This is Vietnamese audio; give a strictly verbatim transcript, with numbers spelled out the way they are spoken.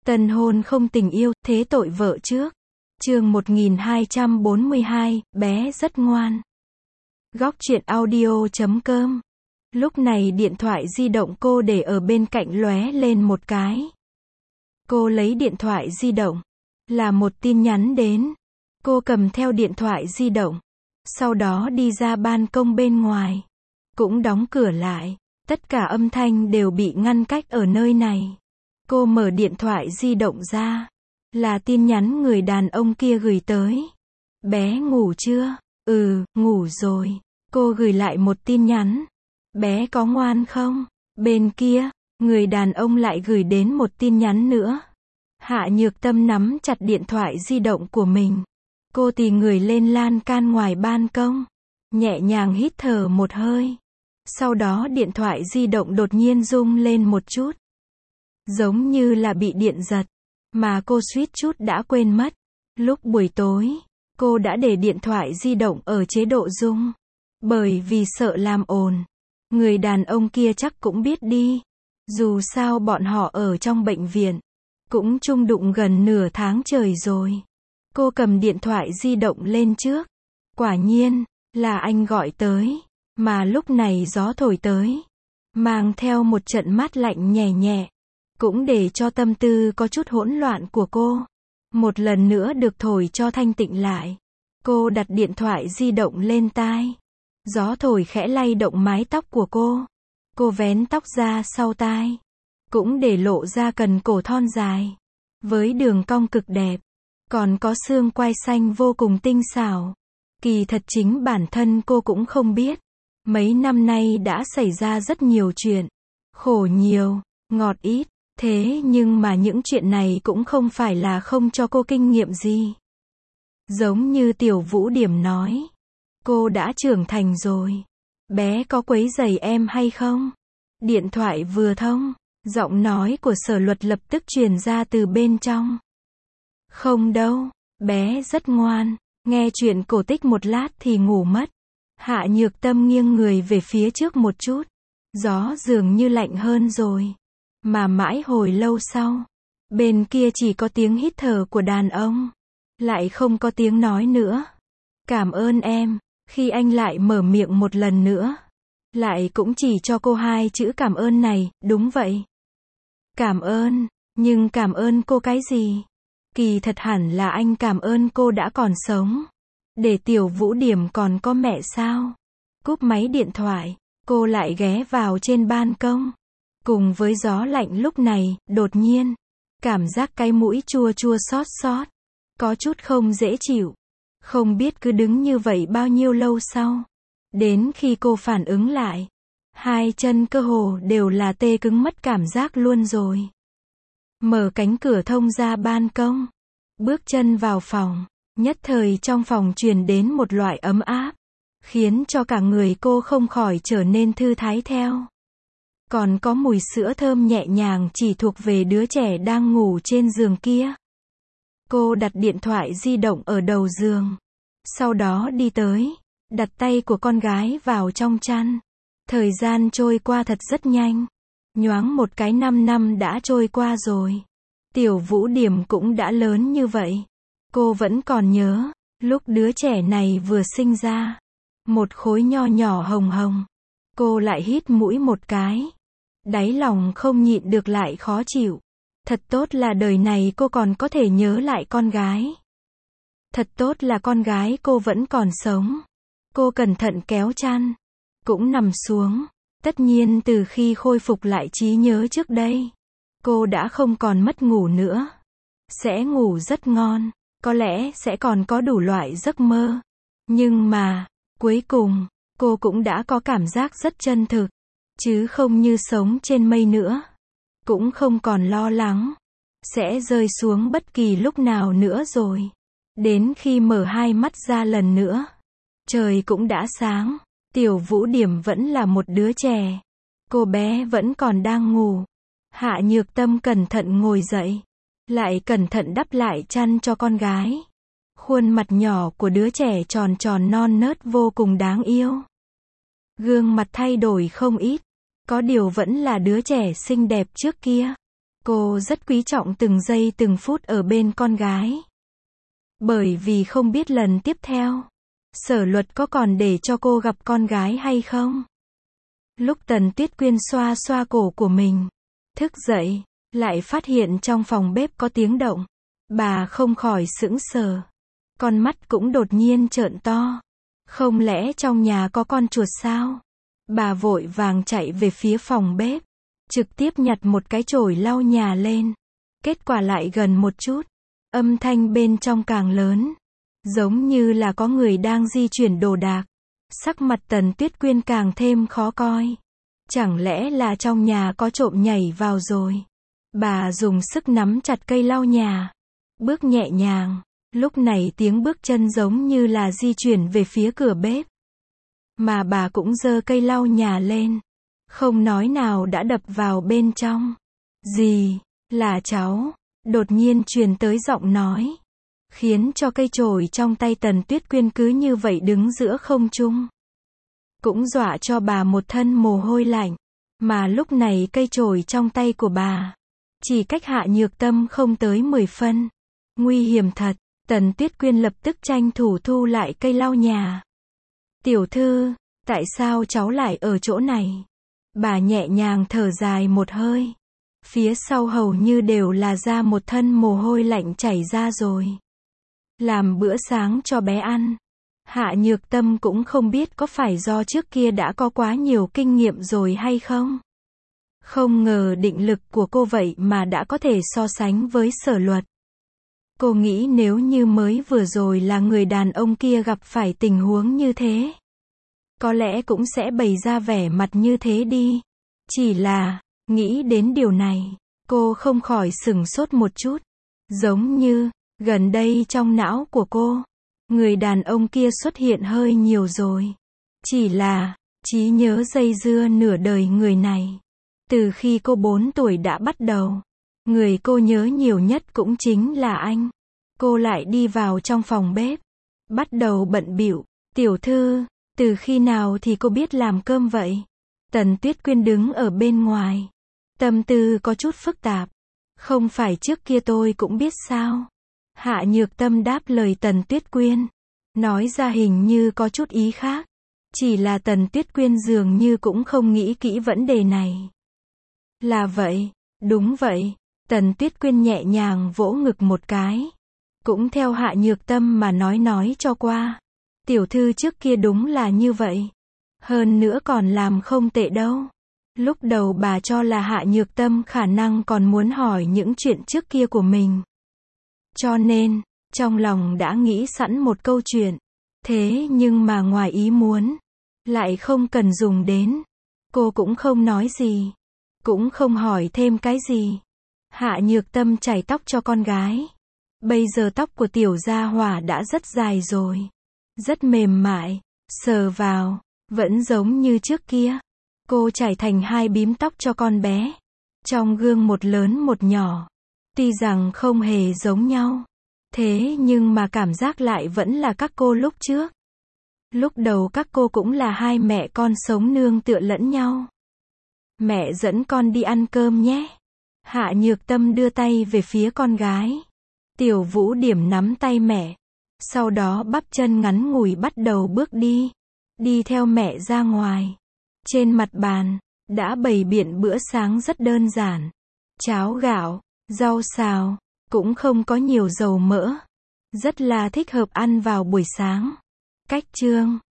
Tân hôn không tình yêu, thế tội vợ trước. Chương một nghìn hai trăm bốn mươi hai, bé rất ngoan. Góc truyện audio chấm com. Lúc này điện thoại di động cô để ở bên cạnh lóe lên một cái. Cô lấy điện thoại di động. Là một tin nhắn đến. Cô cầm theo điện thoại di động. Sau đó đi ra ban công bên ngoài. Cũng đóng cửa lại. Tất cả âm thanh đều bị ngăn cách ở nơi này. Cô mở điện thoại di động ra. Là tin nhắn người đàn ông kia gửi tới. Bé ngủ chưa? Ừ, ngủ rồi. Cô gửi lại một tin nhắn. Bé có ngoan không? Bên kia, người đàn ông lại gửi đến một tin nhắn nữa. Hạ Nhược Tâm nắm chặt điện thoại di động của mình. Cô tì người lên lan can ngoài ban công. Nhẹ nhàng hít thở một hơi. Sau đó điện thoại di động đột nhiên rung lên một chút. Giống như là bị điện giật. Mà cô suýt chút đã quên mất. Lúc buổi tối, cô đã để điện thoại di động ở chế độ rung. Bởi vì sợ làm ồn. Người đàn ông kia chắc cũng biết đi. Dù sao bọn họ ở trong bệnh viện. Cũng chung đụng gần nửa tháng trời rồi. Cô cầm điện thoại di động lên trước. Quả nhiên, là anh gọi tới. Mà lúc này gió thổi tới. Mang theo một trận mát lạnh nhẹ nhẹ. Cũng để cho tâm tư có chút hỗn loạn của cô. Một lần nữa được thổi cho thanh tịnh lại. Cô đặt điện thoại di động lên tai. Gió thổi khẽ lay động mái tóc của cô. Cô vén tóc ra sau tai. Cũng để lộ ra cần cổ thon dài. Với đường cong cực đẹp. Còn có xương quai xanh vô cùng tinh xảo. Kỳ thật chính bản thân cô cũng không biết. Mấy năm nay đã xảy ra rất nhiều chuyện. Khổ nhiều, ngọt ít. Thế nhưng mà những chuyện này cũng không phải là không cho cô kinh nghiệm gì. Giống như Tiểu Vũ Điểm nói. Cô đã trưởng thành rồi. Bé có quấy rầy em hay không? Điện thoại vừa thông. Giọng nói của Sở Luật lập tức truyền ra từ bên trong. Không đâu. Bé rất ngoan. Nghe chuyện cổ tích một lát thì ngủ mất. Hạ Nhược Tâm nghiêng người về phía trước một chút. Gió dường như lạnh hơn rồi. Mà mãi hồi lâu sau, bên kia chỉ có tiếng hít thở của đàn ông. Lại không có tiếng nói nữa. Cảm ơn em. Khi anh lại mở miệng một lần nữa. Lại cũng chỉ cho cô hai chữ cảm ơn này, đúng vậy. Cảm ơn, nhưng cảm ơn cô cái gì? Kỳ thật hẳn là anh cảm ơn cô đã còn sống. Để Tiểu Vũ Điểm còn có mẹ sao? Cúp máy điện thoại, cô lại ghé vào trên ban công. Cùng với gió lạnh lúc này, đột nhiên, cảm giác cái mũi chua chua xót xót. Có chút không dễ chịu. Không biết cứ đứng như vậy bao nhiêu lâu sau. Đến khi cô phản ứng lại. Hai chân cơ hồ đều là tê cứng mất cảm giác luôn rồi. Mở cánh cửa thông ra ban công. Bước chân vào phòng. Nhất thời trong phòng truyền đến một loại ấm áp. Khiến cho cả người cô không khỏi trở nên thư thái theo. Còn có mùi sữa thơm nhẹ nhàng chỉ thuộc về đứa trẻ đang ngủ trên giường kia. Cô đặt điện thoại di động ở đầu giường. Sau đó đi tới. Đặt tay của con gái vào trong chăn. Thời gian trôi qua thật rất nhanh. Nhoáng một cái năm năm đã trôi qua rồi. Tiểu Vũ Điểm cũng đã lớn như vậy. Cô vẫn còn nhớ. Lúc đứa trẻ này vừa sinh ra. Một khối nho nhỏ hồng hồng. Cô lại hít mũi một cái. Đáy lòng không nhịn được lại khó chịu. Thật tốt là đời này cô còn có thể nhớ lại con gái. Thật tốt là con gái cô vẫn còn sống. Cô cẩn thận kéo chăn. Cũng nằm xuống. Tất nhiên từ khi khôi phục lại trí nhớ trước đây. Cô đã không còn mất ngủ nữa. Sẽ ngủ rất ngon. Có lẽ sẽ còn có đủ loại giấc mơ. Nhưng mà, cuối cùng, cô cũng đã có cảm giác rất chân thực. Chứ không như sống trên mây nữa. Cũng không còn lo lắng. Sẽ rơi xuống bất kỳ lúc nào nữa rồi. Đến khi mở hai mắt ra lần nữa. Trời cũng đã sáng. Tiểu Vũ Điểm vẫn là một đứa trẻ. Cô bé vẫn còn đang ngủ. Hạ Nhược Tâm cẩn thận ngồi dậy. Lại cẩn thận đắp lại chăn cho con gái. Khuôn mặt nhỏ của đứa trẻ tròn tròn non nớt vô cùng đáng yêu. Gương mặt thay đổi không ít. Có điều vẫn là đứa trẻ xinh đẹp trước kia. Cô rất quý trọng từng giây từng phút ở bên con gái. Bởi vì không biết lần tiếp theo, Sở Luật có còn để cho cô gặp con gái hay không. Lúc Tần Tuyết Quyên xoa xoa cổ của mình, thức dậy, lại phát hiện trong phòng bếp có tiếng động. Bà không khỏi sững sờ. Con mắt cũng đột nhiên trợn to. Không lẽ trong nhà có con chuột sao? Bà vội vàng chạy về phía phòng bếp, trực tiếp nhặt một cái chổi lau nhà lên. Kết quả lại gần một chút, âm thanh bên trong càng lớn, giống như là có người đang di chuyển đồ đạc. Sắc mặt Tần Tuyết Quyên càng thêm khó coi. Chẳng lẽ là trong nhà có trộm nhảy vào rồi? Bà dùng sức nắm chặt cây lau nhà, bước nhẹ nhàng. Lúc này tiếng bước chân giống như là di chuyển về phía cửa bếp. Mà bà cũng giơ cây lau nhà lên, không nói nào đã đập vào bên trong. Gì? Là cháu? Đột nhiên truyền tới giọng nói, khiến cho cây chổi trong tay Tần Tuyết Quyên cứ như vậy đứng giữa không trung. Cũng dọa cho bà một thân mồ hôi lạnh. Mà lúc này cây chổi trong tay của bà chỉ cách Hạ Nhược Tâm không tới mười phân. Nguy hiểm thật. Tần Tuyết Quyên lập tức tranh thủ thu lại cây lau nhà. Tiểu thư, tại sao cháu lại ở chỗ này? Bà nhẹ nhàng thở dài một hơi. Phía sau hầu như đều là ra một thân mồ hôi lạnh chảy ra rồi. Làm bữa sáng cho bé ăn. Hạ Nhược Tâm cũng không biết có phải do trước kia đã có quá nhiều kinh nghiệm rồi hay không. Không ngờ định lực của cô vậy mà đã có thể so sánh với Sở Luật. Cô nghĩ nếu như mới vừa rồi là người đàn ông kia gặp phải tình huống như thế, có lẽ cũng sẽ bày ra vẻ mặt như thế đi. Chỉ là, nghĩ đến điều này, cô không khỏi sửng sốt một chút. Giống như, gần đây trong não của cô, người đàn ông kia xuất hiện hơi nhiều rồi. Chỉ là, trí nhớ dây dưa nửa đời người này. Từ khi cô bốn tuổi đã bắt đầu, người cô nhớ nhiều nhất cũng chính là anh. Cô lại đi vào trong phòng bếp, bắt đầu bận bịu. Tiểu thư, từ khi nào thì cô biết làm cơm vậy? Tần Tuyết Quyên đứng ở bên ngoài, tâm tư có chút phức tạp. Không phải trước kia tôi cũng biết sao? Hạ Nhược Tâm đáp lời Tần Tuyết Quyên, nói ra hình như có chút ý khác. Chỉ là Tần Tuyết Quyên dường như cũng không nghĩ kỹ vấn đề này. Là vậy, đúng vậy. Tần Tuyết Quyên nhẹ nhàng vỗ ngực một cái. Cũng theo Hạ Nhược Tâm mà nói nói cho qua. Tiểu thư trước kia đúng là như vậy. Hơn nữa còn làm không tệ đâu. Lúc đầu bà cho là Hạ Nhược Tâm khả năng còn muốn hỏi những chuyện trước kia của mình. Cho nên, trong lòng đã nghĩ sẵn một câu chuyện. Thế nhưng mà ngoài ý muốn, lại không cần dùng đến. Cô cũng không nói gì. Cũng không hỏi thêm cái gì. Hạ Nhược Tâm chải tóc cho con gái. Bây giờ tóc của tiểu gia hỏa đã rất dài rồi. Rất mềm mại. Sờ vào, vẫn giống như trước kia. Cô chải thành hai bím tóc cho con bé. Trong gương một lớn một nhỏ. Tuy rằng không hề giống nhau. Thế nhưng mà cảm giác lại vẫn là các cô lúc trước. Lúc đầu các cô cũng là hai mẹ con sống nương tựa lẫn nhau. Mẹ dẫn con đi ăn cơm nhé. Hạ Nhược Tâm đưa tay về phía con gái. Tiểu Vũ Điểm nắm tay mẹ. Sau đó bắp chân ngắn ngủi bắt đầu bước đi. Đi theo mẹ ra ngoài. Trên mặt bàn, đã bày biện bữa sáng rất đơn giản. Cháo gạo, rau xào, cũng không có nhiều dầu mỡ. Rất là thích hợp ăn vào buổi sáng. Cách chương